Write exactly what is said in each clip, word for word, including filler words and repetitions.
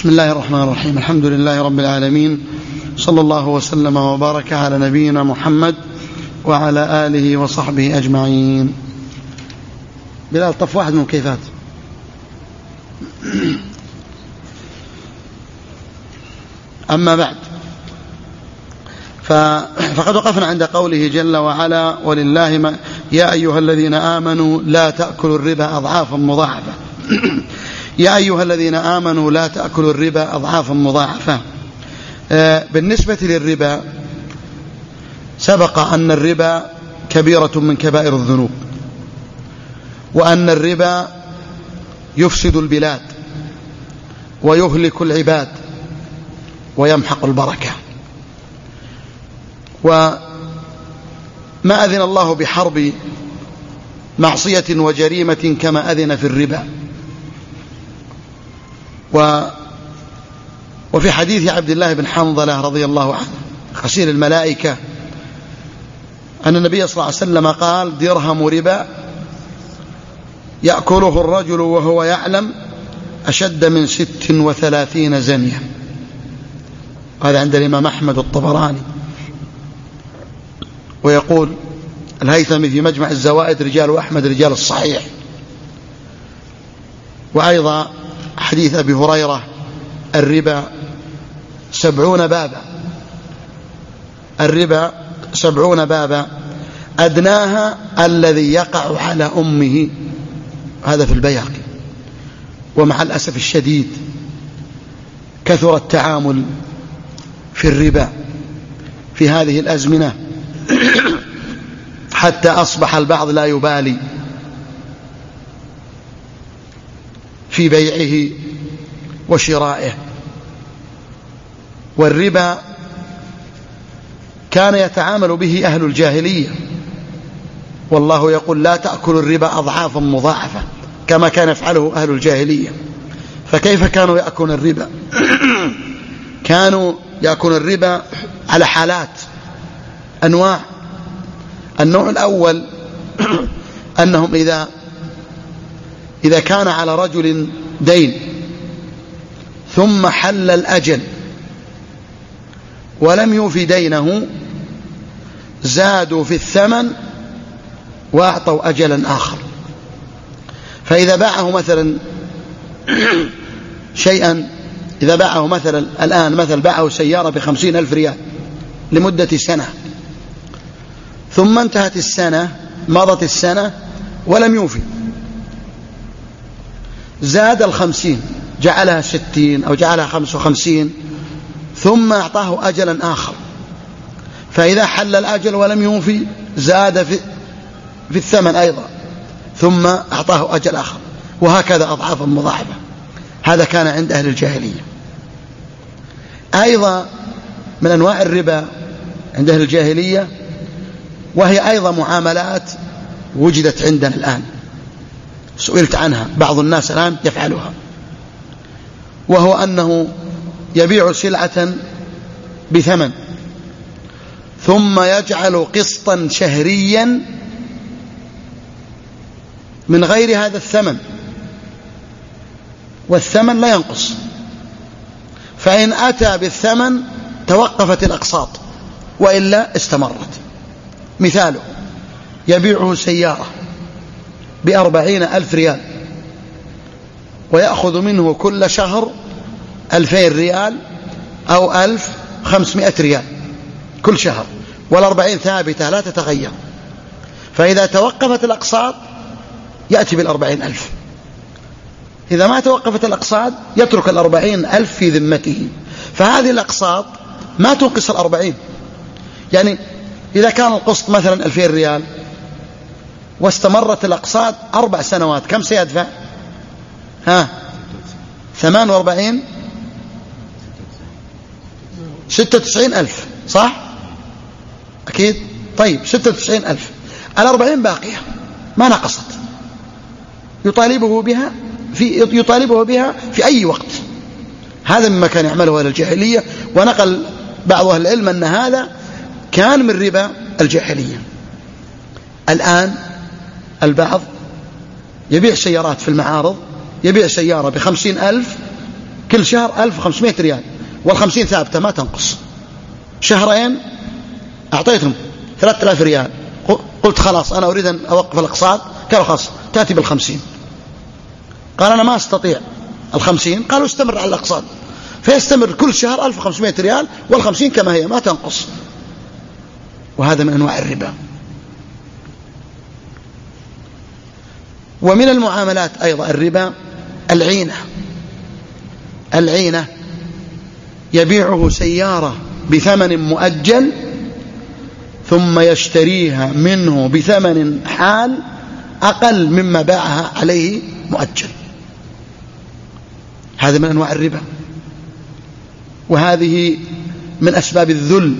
بسم الله الرحمن الرحيم. الحمد لله رب العالمين، صلى الله وسلم وبارك على نبينا محمد وعلى آله وصحبه أجمعين. بلال طف واحد من الكيفات. أما بعد، فقد وقفنا عند قوله جل وعلا: ولله ما يا أيها الذين آمنوا لا تأكلوا الربا أضعافا مضاعفة. يا أيها الذين آمنوا لا تأكلوا الربا أضعافا مضاعفة. بالنسبة للربا، سبق أن الربا كبيرة من كبائر الذنوب، وأن الربا يفسد البلاد ويهلك العباد ويمحق البركة. وما أذن الله بحرب معصية وجريمة كما أذن في الربا. و وفي حديث عبد الله بن حنظلة رضي الله عنه خسير الملائكة أن النبي صلى الله عليه وسلم قال: درهم ربا يأكله الرجل وهو يعلم أشد من ست وثلاثين زنية. هذا عند الإمام أحمد الطبراني. ويقول الهيثمي في مجمع الزوائد: رجال أحمد رجال الصحيح. وأيضا حديث أبي هريرة: الربا سبعون بابا، الربا سبعون بابا أدناها الذي يقع على أمه. هذا في البيهقي. ومع الأسف الشديد كثر التعامل في الربا في هذه الأزمنة حتى أصبح البعض لا يبالي في بيعه وشرائه. والربا كان يتعامل به أهل الجاهلية، والله يقول: لا تأكلوا الربا أضعافا مضاعفة، كما كان يفعله أهل الجاهلية. فكيف كانوا يأكلون الربا؟ كانوا يأكلون الربا على حالات، أنواع. النوع الأول أنهم إذا إذا كان على رجل دين ثم حل الأجل ولم يوفي دينه، زادوا في الثمن وأعطوا أجلا آخر. فإذا باعه مثلا شيئا، إذا باعه مثلا الآن مثلا باعه سيارة بخمسين ألف ريال لمدة سنة، ثم انتهت السنة، مضت السنة ولم يوفي، زاد الخمسين، جعلها ستين أو جعلها خمس وخمسين، ثم أعطاه أجلا آخر. فإذا حل الأجل ولم يوفي، زاد في, في الثمن أيضا، ثم أعطاه أجل آخر، وهكذا أضعافا مضاعفة. هذا كان عند أهل الجاهلية. أيضا من أنواع الربا عند أهل الجاهلية، وهي أيضا معاملات وجدت عندنا الآن، سئلت عنها، بعض الناس الآن يفعلها، وهو أنه يبيع سلعة بثمن ثم يجعل قسطا شهريا من غير هذا الثمن، والثمن لا ينقص. فإن أتى بالثمن توقفت الأقساط، وإلا استمرت. مثاله: يبيعه سيارة بأربعين ألف ريال، ويأخذ منه كل شهر ألفين ريال أو ألف خمسمائة ريال كل شهر، والأربعين ثابتة لا تتغير. فإذا توقفت الأقساط يأتي بالأربعين ألف، إذا ما توقفت الأقساط يترك الأربعين ألف في ذمته. فهذه الأقساط ما تنقص الأربعين. يعني إذا كان القسط مثلا ألفين ريال واستمرت الأقساط أربع سنوات، كم سيدفع؟ ها ثمان وأربعين ستة وتسعين ألف، صح؟ أكيد. طيب ستة وتسعين ألف، الأربعين باقية ما نقصت، يطالبه بها في يطالبه بها في أي وقت. هذا مما كان يعمله أهل الجاهلية. ونقل بعض أهل العلم أن هذا كان من ربا الجاهلية. الآن البعض يبيع سيارات في المعارض، يبيع سيارة بخمسين ألف كل شهر ألف وخمسمائة ريال، والخمسين ثابتة ما تنقص. شهرين أعطيتهم ثلاثة آلاف ريال، قلت خلاص أنا أريد أن أوقف الأقساط، قالوا خلاص تأتي بالخمسين. قال أنا ما أستطيع الخمسين، قالوا استمر على الأقساط، فيستمر كل شهر ألف وخمسمائة ريال والخمسين كما هي ما تنقص. وهذا من أنواع الربا. ومن المعاملات أيضا الربا العينة. العينة يبيعه سيارة بثمن مؤجل ثم يشتريها منه بثمن حال أقل مما باعها عليه مؤجل. هذا من أنواع الربا، وهذه من أسباب الذل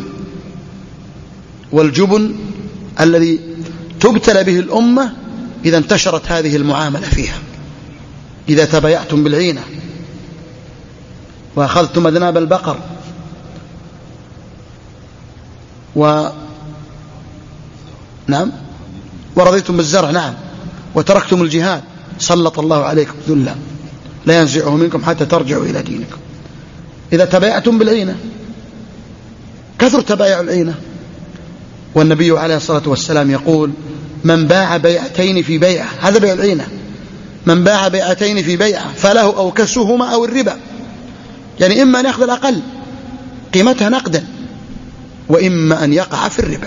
والجبن الذي تبتلى به الأمة إذا انتشرت هذه المعاملة فيها. إذا تبايعتم بالعينة وأخذتم أذناب البقر و نعم ورضيتم بالزرع، نعم، وتركتم الجهاد، سلط الله عليكم ذلا لا ينزعه منكم حتى ترجعوا إلى دينكم. إذا تبايعتم بالعينة، كثر تبايع العينة. والنبي عليه الصلاة والسلام يقول من باع بيعتين في بيعة، هذا بيع العينة، من باع بيعتين في بيعة فله أو كسهما أو الربا، يعني إما أن يأخذ الأقل قيمتها نقدا وإما أن يقع في الربا.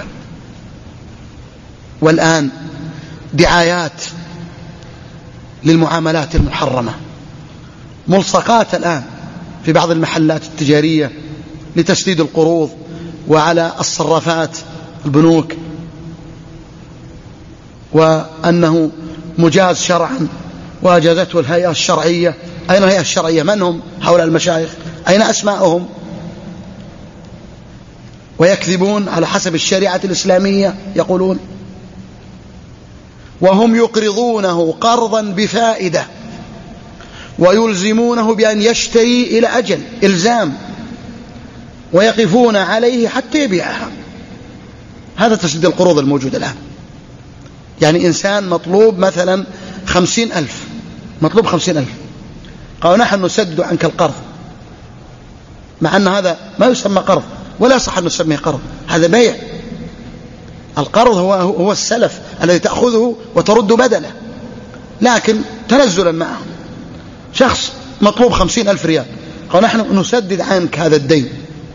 والآن دعايات للمعاملات المحرمة، ملصقات الآن في بعض المحلات التجارية لتسديد القروض وعلى الصرافات البنوك، وأنه مجاز شرعا وأجازته الهيئة الشرعية. أين الهيئة الشرعية؟ من هم هؤلاء المشايخ؟ أين أسماءهم؟ ويكذبون على حسب الشريعة الإسلامية يقولون، وهم يقرضونه قرضا بفائدة ويلزمونه بأن يشتري إلى أجل إلزام ويقفون عليه حتى يبيعها. هذا تسديد القروض الموجود الآن. يعني إنسان مطلوب مثلا خمسين ألف، مطلوب خمسين ألف، قالوا نحن نسدد عنك القرض، مع أن هذا ما يسمى قرض ولا صح أن نسميه قرض، هذا بيع. القرض هو هو السلف الذي تأخذه وترد بدله، لكن تنزلا معه. شخص مطلوب خمسين ألف ريال، قال نحن نسدد عنك هذا الدين،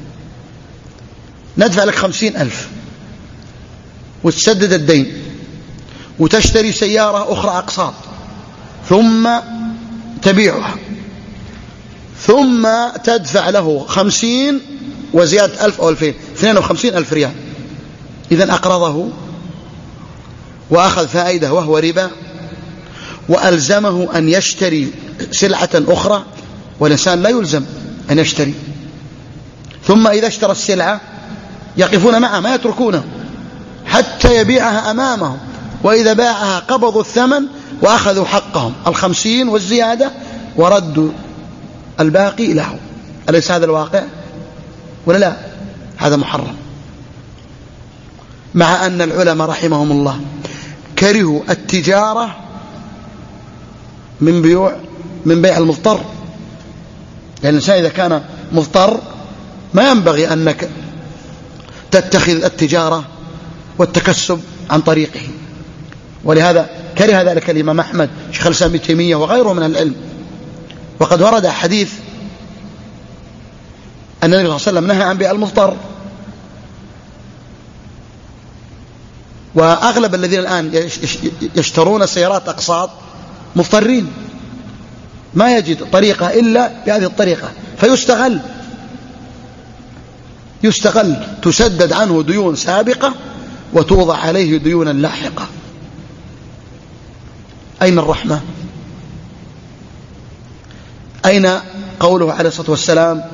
ندفع لك خمسين ألف وتسدد الدين وتشتري سيارة أخرى أقساط ثم تبيعها ثم تدفع له خمسين وزيادة ألف أو ألفين، اثنين وخمسين ألف ريال. إذن أقرضه وأخذ فائدة وهو ربا، وألزمه أن يشتري سلعة أخرى، والإنسان لا يلزم أن يشتري. ثم إذا اشترى السلعة يقفون معه ما يتركونه حتى يبيعها أمامهم، وإذا باعها قبضوا الثمن وأخذوا حقهم الخمسين والزيادة وردوا الباقي له. أليس هذا الواقع ولا لا؟ هذا محرم. مع أن العلماء رحمهم الله كرهوا التجارة من بيوع من بيع المضطر، لأن الإنسان إذا كان مضطر ما ينبغي أنك تتخذ التجارة والتكسب عن طريقه. ولهذا كره ذلك الإمام أحمد، شيخ الإسلام ابن تيمية وغيره من العلم. وقد ورد حديث أن النبي صلى الله عليه وسلم نهى عن بيع المضطر. وأغلب الذين الآن يشترون سيارات أقساط مضطرين، ما يجد طريقة إلا بهذه الطريقة، فيستغل يستغل تسدد عنه ديون سابقة وتوضع عليه ديونا لاحقة. أين الرحمة؟ أين قوله عليه الصلاة والسلام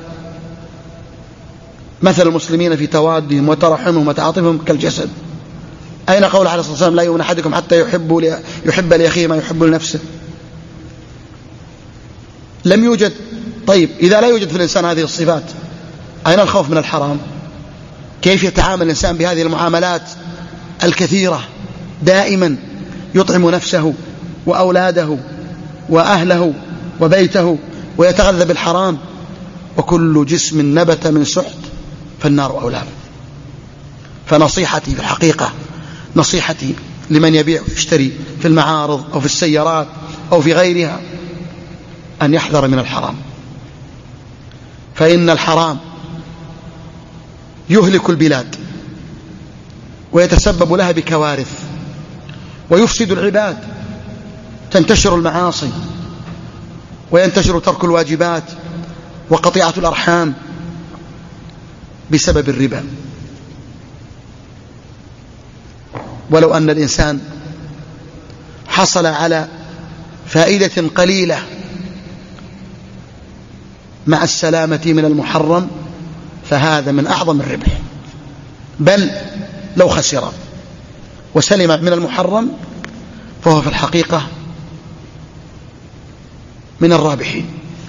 مثل المسلمين في توادهم وترحمهم وتعاطفهم كالجسد؟ أين قوله عليه الصلاة والسلام لا يؤمن أحدكم حتى يحب يحب لأخيه ما يحب لنفسه؟ لم يوجد. طيب إذا لا يوجد في الإنسان هذه الصفات، أين الخوف من الحرام؟ كيف يتعامل الإنسان بهذه المعاملات الكثيرة دائما؟ يطعم نفسه وأولاده وأهله وبيته ويتغذى بالحرام وكل جسم نبت من سحت فالنار أولى. فنصيحتي في الحقيقة، نصيحتي لمن يبيع ويشتري في المعارض أو في السيارات أو في غيرها، أن يحذر من الحرام، فإن الحرام يهلك البلاد ويتسبب لها بكوارث ويفسد العباد، تنتشر المعاصي وينتشر ترك الواجبات وقطيعة الأرحام بسبب الربا. ولو أن الإنسان حصل على فائدة قليلة مع السلامة من المحرم فهذا من أعظم الربح، بل لو خسر وسلم من المحرم فهو في الحقيقة من الرابحين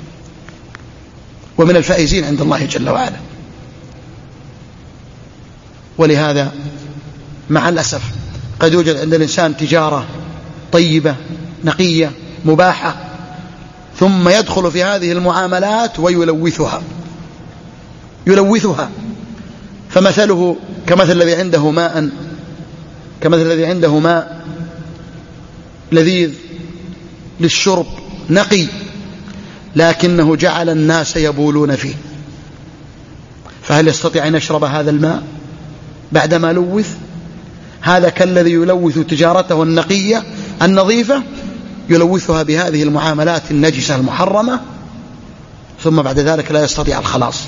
ومن الفائزين عند الله جل وعلا. ولهذا مع الأسف قد يوجد عند الإنسان تجارة طيبة نقية مباحة، ثم يدخل في هذه المعاملات ويلوثها يلوثها فمثله كمثل الذي عنده ماء كمثل الذي عنده ماء لذيذ للشرب نقي، لكنه جعل الناس يبولون فيه، فهل يستطيع أن يشرب هذا الماء بعدما لوث؟ هذا كالذي يلوث تجارته النقية النظيفة يلوثها بهذه المعاملات النجسة المحرمة، ثم بعد ذلك لا يستطيع الخلاص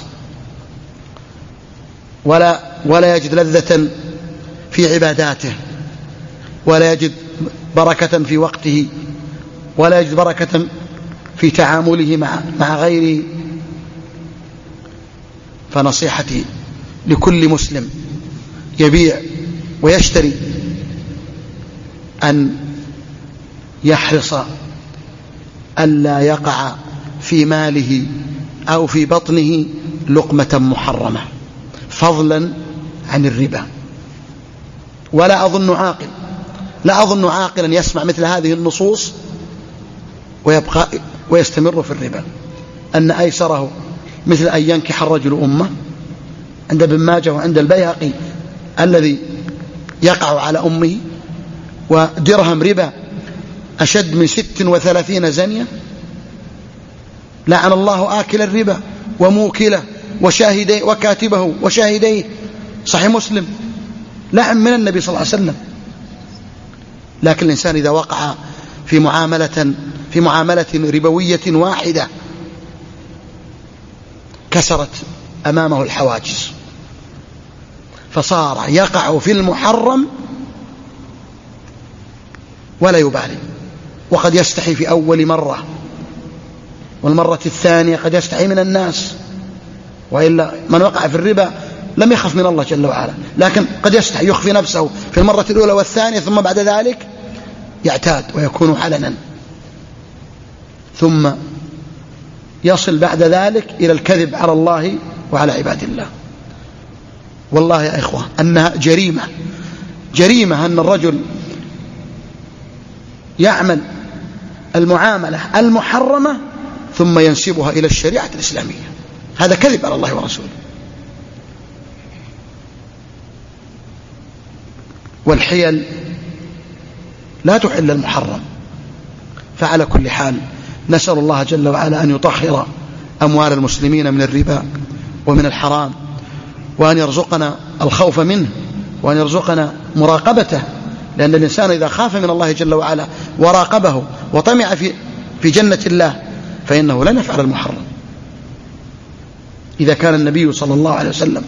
ولا, ولا يجد لذة في عباداته، ولا يجد بركة في وقته، ولا يجد بركة في تعامله مع, مع غيره. فنصيحتي لكل مسلم يبيع ويشتري أن يحرص ألا يقع في ماله أو في بطنه لقمة محرمة فضلا عن الربا. ولا أظن عاقل لا أظن عاقلا يسمع مثل هذه النصوص ويبقى ويستمر في الربا، أن أيسره مثل أن ينكح الرجل أمه عند ابن ماجه وعند البيهقي الذي يقع على أمه، ودرهم ربا أشد من ست وثلاثين زنية. لعن الله آكل الربا وموكله وشاهديه وكاتبه وشاهديه، صحيح مسلم، لعن من النبي صلى الله عليه وسلم. لكن الإنسان إذا وقع في معاملة في معاملة ربوية واحدة كسرت أمامه الحواجز، فصار يقع في المحرم ولا يبالي، وقد يستحي في أول مرة، والمرة الثانية قد يستحي من الناس، وإلا من وقع في الربا لم يخف من الله جل وعلا، لكن قد يستحي يخفي نفسه في المرة الأولى والثانية، ثم بعد ذلك يعتاد ويكون علنا، ثم يصل بعد ذلك إلى الكذب على الله وعلى عباد الله. والله يا إخوة أنها جريمة جريمة أن الرجل يعمل المعاملة المحرمة ثم ينسبها إلى الشريعة الإسلامية، هذا كذب على الله ورسوله. والحيل لا تحل المحرم. فعلى كل حال نسأل الله جل وعلا أن يطهر أموال المسلمين من الربا ومن الحرام، وأن يرزقنا الخوف منه، وأن يرزقنا مراقبته، لأن الإنسان إذا خاف من الله جل وعلا وراقبه وطمع في في جنة الله فإنه لن يفعل المحرم. إذا كان النبي صلى الله عليه وسلم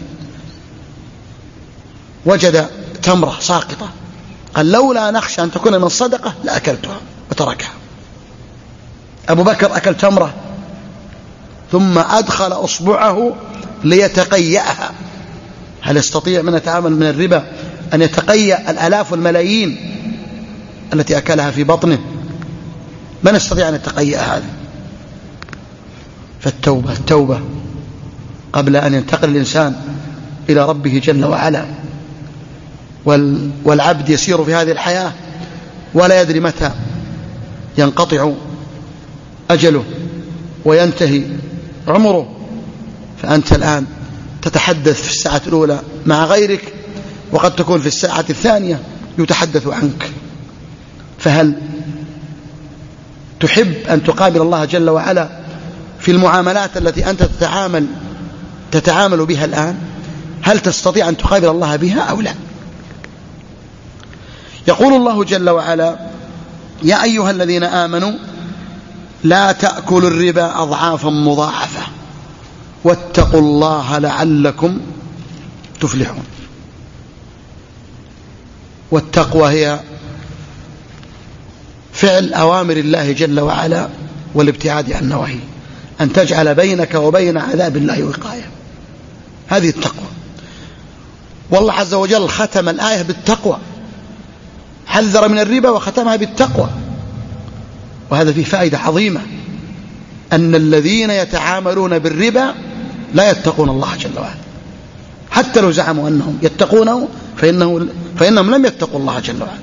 وجد تمرة ساقطة قال لولا نخشى أن تكون من الصدقة لأكلتها وتركها. أبو بكر أكل تمرة ثم أدخل أصبعه ليتقيأها. هل يستطيع من يتعامل من الربا أن يتقيأ الآلاف والملايين التي أكلها في بطنه؟ من يستطيع أن يتقيأ هذا؟ فالتوبة التوبة قبل أن ينتقل الإنسان إلى ربه جل وعلا. والعبد يسير في هذه الحياة ولا يدري متى ينقطع أجله وينتهي عمره، فأنت الآن تتحدث في الساعة الأولى مع غيرك، وقد تكون في الساعة الثانية يتحدث عنك، فهل تحب أن تقابل الله جل وعلا في المعاملات التي أنت تتعامل تتعامل بها الآن؟ هل تستطيع أن تقابل الله بها أو لا؟ يقول الله جل وعلا: يا أيها الذين آمنوا لا تأكلوا الربا أضعافا مضاعفة واتقوا الله لعلكم تفلحون. والتقوى هي فعل أوامر الله جل وعلا والابتعاد عن نواهيه، أن تجعل بينك وبين عذاب الله وقاية، هذه التقوى. والله عز وجل ختم الآية بالتقوى، حذر من الربا وختمها بالتقوى، وهذا فيه فائدة عظيمة، أن الذين يتعاملون بالربا لا يتقون الله جل وعلا، حتى لو زعموا أنهم يتقونه فإنه فإنهم لم يتقوا الله جل وعلا.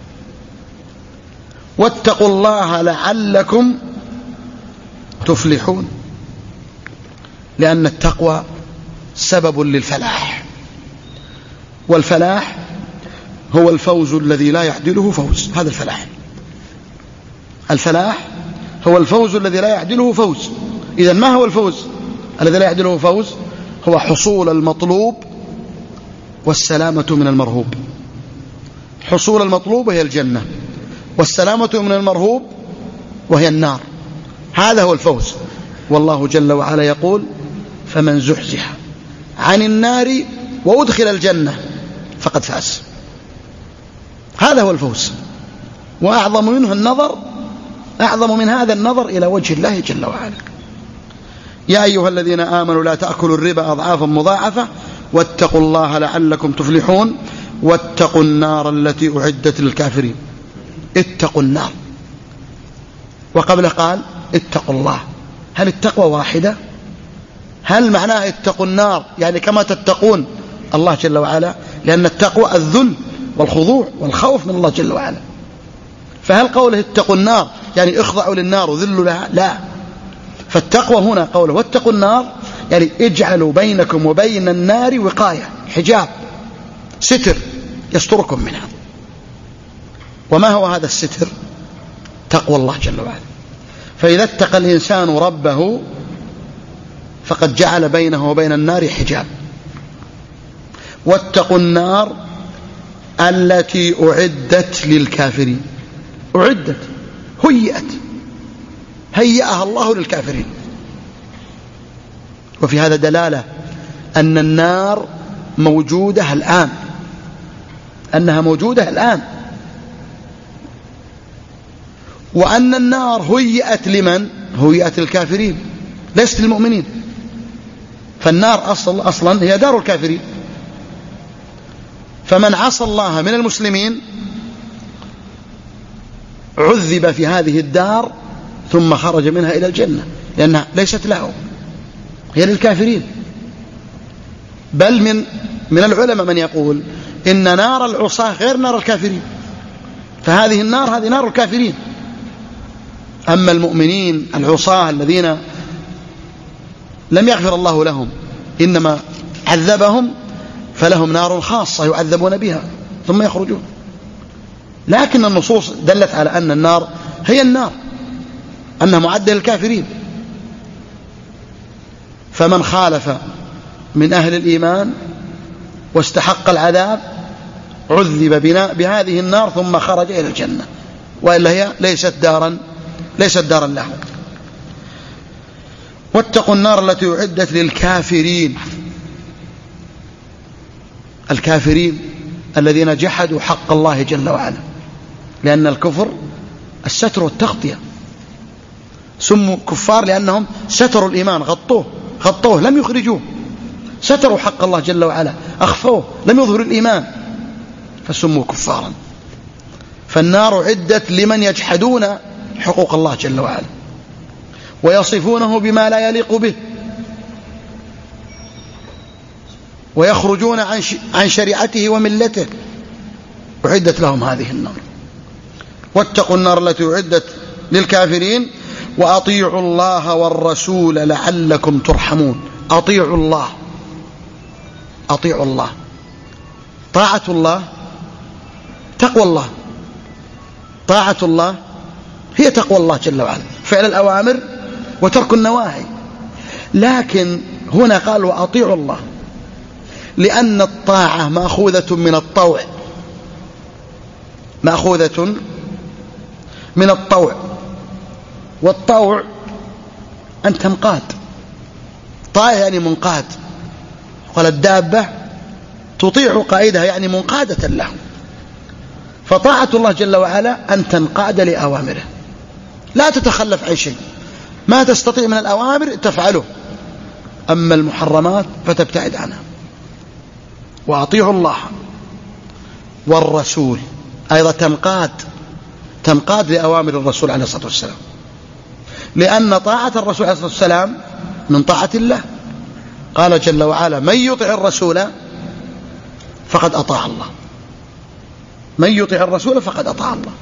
واتقوا الله لعلكم تفلحون، لأن التقوى سبب للفلاح، والفلاح هو الفوز الذي لا يعدله فوز. هذا الفلاح، الفلاح هو الفوز الذي لا يعدله فوز. إذن ما هو الفوز الذي لا يعدله فوز؟ هو حصول المطلوب والسلامة من المرهوب. حصول المطلوب وهي الجنة، والسلامة من المرهوب وهي النار، هذا هو الفوز. والله جل وعلا يقول: فمن زحزح عن النار وأدخل الجنة فقد فاز. هذا هو الفوز، وأعظم منه النظر، أعظم من هذا النظر إلى وجه الله جل وعلا. يا أيها الذين آمنوا لا تأكلوا الربا أضعافا مضاعفة واتقوا الله لعلكم تفلحون واتقوا النار التي أعدت للكافرين. اتقوا النار، وقبله قال اتقوا الله. هل التقوى واحدة؟ هل معناه اتقوا النار يعني كما تتقون الله جل وعلا؟ لأن التقوى الذل والخضوع والخوف من الله جل وعلا. فهل قوله اتقوا النار يعني اخضعوا للنار وذلوا لها؟ لا، فالتقوى هنا قوله واتقوا النار يعني اجعلوا بينكم وبين النار وقاية، حجاب، ستر يستركم منها. وما هو هذا الستر؟ تقوى الله جل وعلا. فإذا اتقى الإنسان ربه فقد جعل بينه وبين النار حجاب. واتقوا النار التي أعدت للكافرين. أعدت، هيئت، هيئها الله للكافرين. وفي هذا دلالة أن النار موجودة الآن، أنها موجودة الآن، وأن النار هيئت لمن؟ هيئت الكافرين، ليست للمؤمنين. فالنار أصل أصلا هي دار الكافرين، فمن عصى الله من المسلمين عذب في هذه الدار ثم خرج منها إلى الجنة، لأنها ليست له، هي للكافرين. بل من من العلماء من يقول إن نار العصاة غير نار الكافرين، فهذه النار هذه نار الكافرين. أما المؤمنين العصاة الذين لم يغفر الله لهم إنما عذبهم فلهم نار خاصة يعذبون بها ثم يخرجون. لكن النصوص دلت على أن النار هي النار، أنها معدة للكافرين. فمن خالف من أهل الإيمان واستحق العذاب عذب بهذه النار ثم خرج إلى الجنة، وإلا هي ليست دارا ليست دارا له. واتقوا النار التي أعدت للكافرين. الكافرين الذين جحدوا حق الله جل وعلا، لأن الكفر الستر والتغطية. سموا كفار لأنهم ستروا الإيمان، غطوه غطوه لم يخرجوه، ستروا حق الله جل وعلا، أخفوه، لم يظهروا الإيمان، فسموا كفارا. فالنار عدت لمن يجحدون حقوق الله جل وعلا ويصفونه بما لا يليق به ويخرجون عن شريعته وملته، أعدت لهم هذه النار. واتقوا النار التي أعدت للكافرين وأطيعوا الله والرسول لعلكم ترحمون. أطيعوا الله، أطيعوا الله. طاعة الله تقوى الله، طاعة الله هي تقوى الله جل وعلا، فعل الأوامر وترك النواهي. لكن هنا قال وأطيعوا الله، لأن الطاعة مأخوذة من الطوع، مأخوذة من الطوع، والطوع أن تنقاد، طاعة يعني منقاد. قال الدابة تطيع قائدها يعني منقادة له. فطاعة الله جل وعلا أن تنقاد لأوامره، لا تتخلف عن شيء، ما تستطيع من الأوامر تفعله، أما المحرمات فتبتعد عنها. وأطيعوا الله والرسول أيضا تنقاد، تنقاد لأوامر الرسول عليه الصلاة والسلام، لأن طاعة الرسول عليه الصلاة والسلام من طاعة الله. قال جل وعلا من يطع الرسول فقد أطاع الله، من يطع الرسول فقد أطاع الله.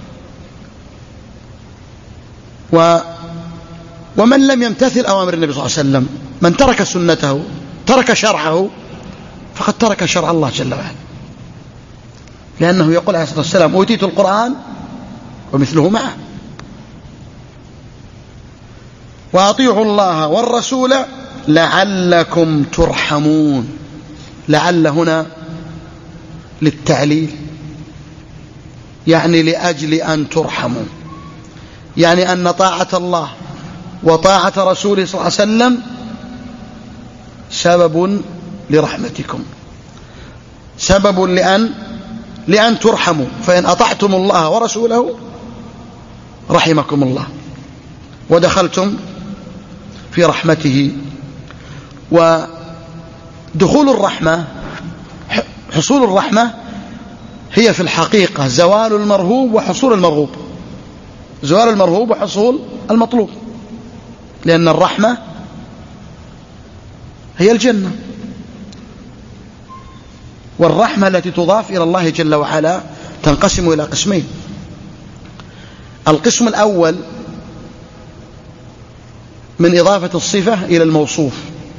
و ومن لم يمتثل أوامر النبي صلى الله عليه وسلم، من ترك سنته ترك شرعه فقد ترك شرع الله جل وعلا، لأنه يقول عليه الصلاة والسلام أوتيت القرآن ومثله معه. وأطيعوا الله والرسول لعلكم ترحمون. لعل هنا للتعليل، يعني لأجل أن ترحموا، يعني أن طاعة الله وطاعة رسوله صلى الله عليه وسلم سبب لرحمتكم، سبب لأن لأن ترحموا. فإن أطعتم الله ورسوله رحمكم الله ودخلتم في رحمته. ودخول الرحمة، حصول الرحمة هي في الحقيقة زوال المرهوب وحصول المرغوب، زوال المرهوب وحصول المطلوب، لأن الرحمة هي الجنة. والرحمة التي تضاف إلى الله جل وعلا تنقسم إلى قسمين. القسم الأول من إضافة الصفة إلى الموصوف،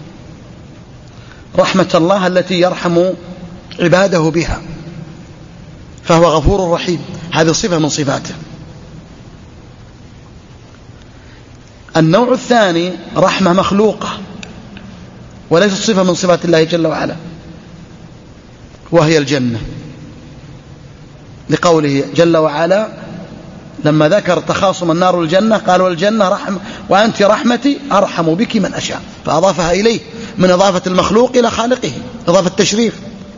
رحمة الله التي يرحم عباده بها، فهو غفور رحيم، هذه صفة من صفاته. النوع الثاني رحمة مخلوقة وليست صفة من صفات الله جل وعلا، وهي الجنة، لقوله جل وعلا لما ذكر تخاصم النار والجنة قال والجنة رحمة وأنت رحمتي أرحم بك من أشاء، فأضافها إليه من إضافة المخلوق إلى خالقه، إضافة التشريف.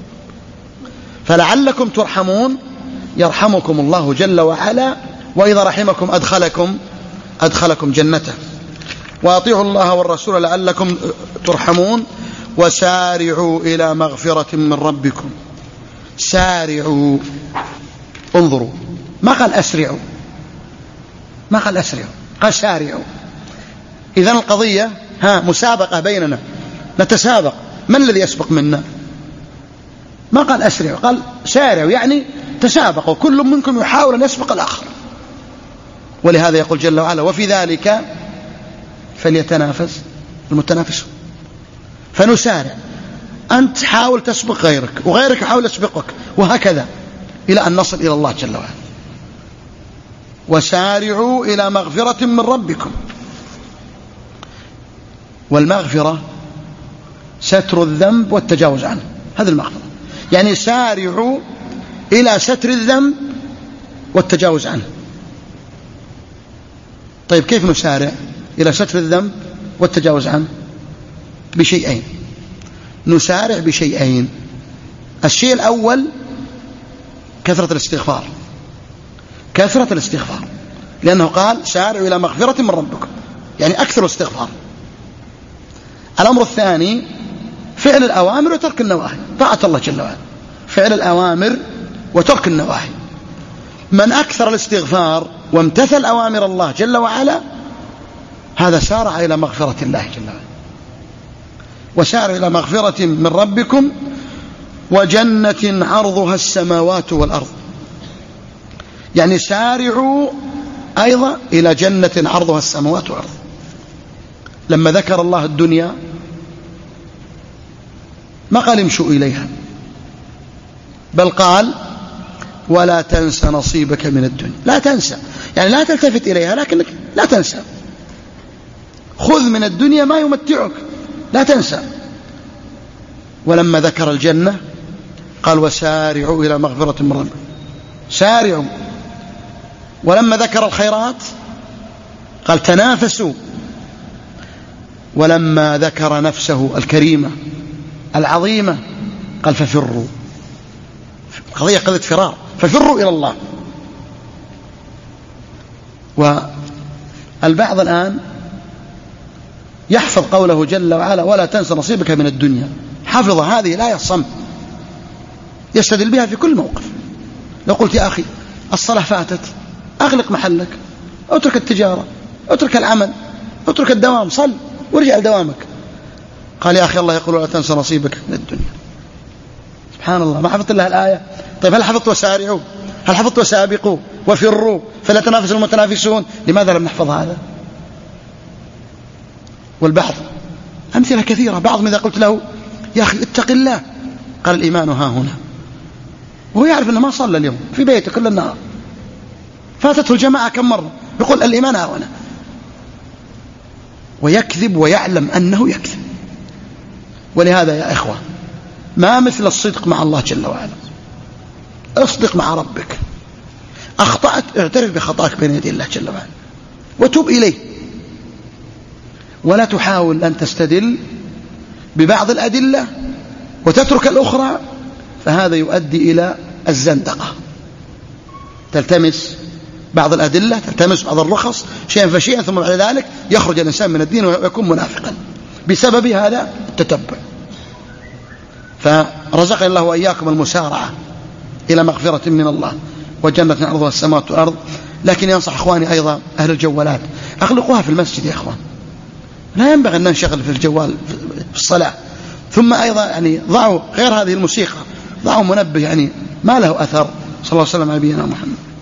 فلعلكم ترحمون يرحمكم الله جل وعلا، وإذا رحمكم أدخلكم أدخلكم جنته. وأطيعوا الله والرسول لعلكم ترحمون وسارعوا إلى مغفرة من ربكم. سارعوا، انظروا، ما قال أسرعوا، ما قال أسرعوا، قال سارعوا. إذن القضية ها مسابقة بيننا، نتسابق من الذي يسبق منا. ما قال أسرعوا، قال سارعوا، يعني تسابقوا، كل منكم يحاول أن يسبق الآخر. ولهذا يقول جل وعلا وفي ذلك فليتنافس المتنافسون. فنسارع، أنت حاول تسبق غيرك وغيرك يحاول يسبقك، وهكذا إلى أن نصل إلى الله جل وعلا. وسارعوا إلى مغفرة من ربكم. والمغفرة ستر الذنب والتجاوز عنه، هذا المغفرة، يعني سارعوا إلى ستر الذنب والتجاوز عنه. طيب كيف نسارع إلى ستر الذنب والتجاوز عنه؟ بشيئين، نسارع بشيئين. الشيء الأول كثرة الاستغفار، كثرة الاستغفار، لأنه قال سارعوا إلى مغفرة من ربكم، يعني أكثر الاستغفار. الأمر الثاني فعل الأوامر وترك النواهي، طاعة الله جل وعلا، فعل الأوامر وترك النواهي. من أكثر الاستغفار وامتثل أوامر الله جل وعلا هذا سارع إلى مغفرة الله جل وعلا. وسارع إلى مغفرة من ربكم وجنة عرضها السماوات والأرض، يعني سارعوا أيضا إلى جنة عرضها السماوات والأرض. لما ذكر الله الدنيا ما قال امشوا إليها، بل قال ولا تنسى نصيبك من الدنيا. لا تنسى يعني لا تلتفت إليها، لكنك لا تنسى. خذ من الدنيا ما يمتعك، لا تنسى. ولما ذكر الجنة قال وسارعوا إلى مغفرة من ربكم، سارعوا. ولما ذكر الخيرات قال تنافسوا. ولما ذكر نفسه الكريمة العظيمة قال ففروا. قضية قضية فرار، ففروا إلى الله. والبعض الآن يحفظ قوله جل وعلا ولا تنسى نصيبك من الدنيا، حفظ هذه الآية الصمت، يستدل بها في كل موقف. لو قلت يا أخي الصلاة فاتت، أغلق محلك، اترك التجارة، اترك العمل، اترك الدوام، صل وارجع لدوامك. قال يا أخي الله يقول ولا تنسى نصيبك من الدنيا. سبحان الله، ما حفظت الله الآية. طيب هل حفظت وسارعوا؟ هل حفظت وسابقوا وفروا فلا تنافس المتنافسون؟ لماذا لم نحفظ هذا؟ والبعض أمثلة كثيرة، بعضهم إذا قلت له يا أخي اتق الله قال الإيمان ها هنا، وهو يعرف أنه ما صلى اليوم في بيته كل النهار، فاتته الجماعة كم مرة، يقول الإيمان ها هنا، ويكذب ويعلم أنه يكذب. ولهذا يا إخوة ما مثل الصدق مع الله جل وعلا. اصدق مع ربك، أخطأت اعترف بخطأك بين يدي الله جل وعلا وتوب إليه، ولا تحاول أن تستدل ببعض الأدلة وتترك الأخرى، فهذا يؤدي إلى الزندقة. تلتمس بعض الأدلة، تلتمس بعض الرخص شيئا فشيئا، ثم بعد ذلك يخرج الإنسان من الدين ويكون منافقا بسبب هذا التتبع. فرزقنا الله وإياكم المسارعة إلى مغفرة من الله وجنة عرضها السماوات والأرض. لكن ينصح إخواني أيضا أهل الجوالات أغلقوها في المسجد يا إخوان، لا ينبغي أن ننشغل في الجوال في الصلاة. ثم أيضا يعني ضعوا غير هذه الموسيقى، ضعوا منبه يعني ما له أثر. صلى الله عليه وسلم على نبينا محمد.